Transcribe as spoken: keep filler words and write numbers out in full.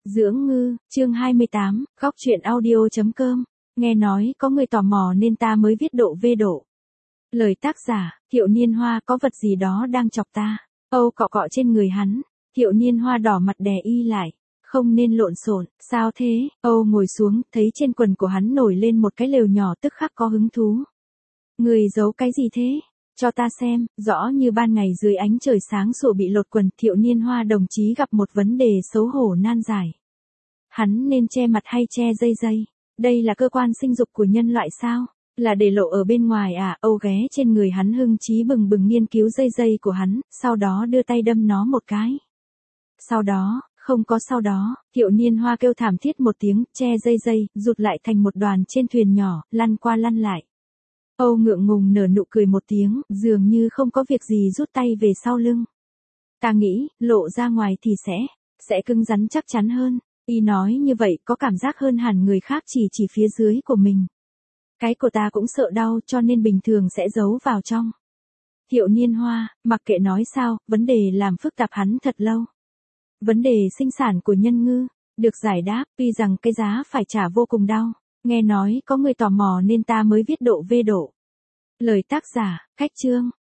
Dưỡng ngư, chương hai mươi tám, góc truyện audio.com. Nghe nói có người tò mò nên ta mới viết độ vê độ. Lời tác giả, Thiệu Niên Hoa. Có vật gì đó đang chọc ta. Âu cọ cọ trên người hắn. Thiệu Niên Hoa đỏ mặt đè y lại. Không nên lộn xộn. Sao thế? Âu ngồi xuống, thấy trên quần của hắn nổi lên một cái lều nhỏ, tức khắc có hứng thú. Người giấu cái gì thế? Cho ta xem. Rõ như ban ngày dưới ánh trời sáng sủa bị lột quần. Thiệu Niên Hoa đồng chí gặp một vấn đề xấu hổ nan giải. Hắn nên che mặt hay che dây dây? Đây là cơ quan sinh dục của nhân loại sao? Là để lộ ở bên ngoài à? Âu ghé trên người hắn hưng chí bừng bừng nghiên cứu dây dây của hắn, sau đó đưa tay đâm nó một cái. Sau đó, không có sau đó, Thiệu Niên Hoa kêu thảm thiết một tiếng, che dây dây, rụt lại thành một đoàn trên thuyền nhỏ, lăn qua lăn lại. Âu ngượng ngùng nở nụ cười một tiếng, dường như không có việc gì, rút tay về sau lưng. Ta nghĩ, lộ ra ngoài thì sẽ, sẽ cứng rắn chắc chắn hơn. Y nói như vậy có cảm giác hơn hẳn người khác chỉ chỉ phía dưới của mình. Cái của ta cũng sợ đau cho nên bình thường sẽ giấu vào trong. Thiệu Niên Hoa, mặc kệ nói sao, vấn đề làm phức tạp hắn thật lâu. Vấn đề sinh sản của nhân ngư, được giải đáp, tuy rằng cái giá phải trả vô cùng đau. Nghe nói có người tò mò nên ta mới viết độ vê độ. Lời tác giả, Khách Chương.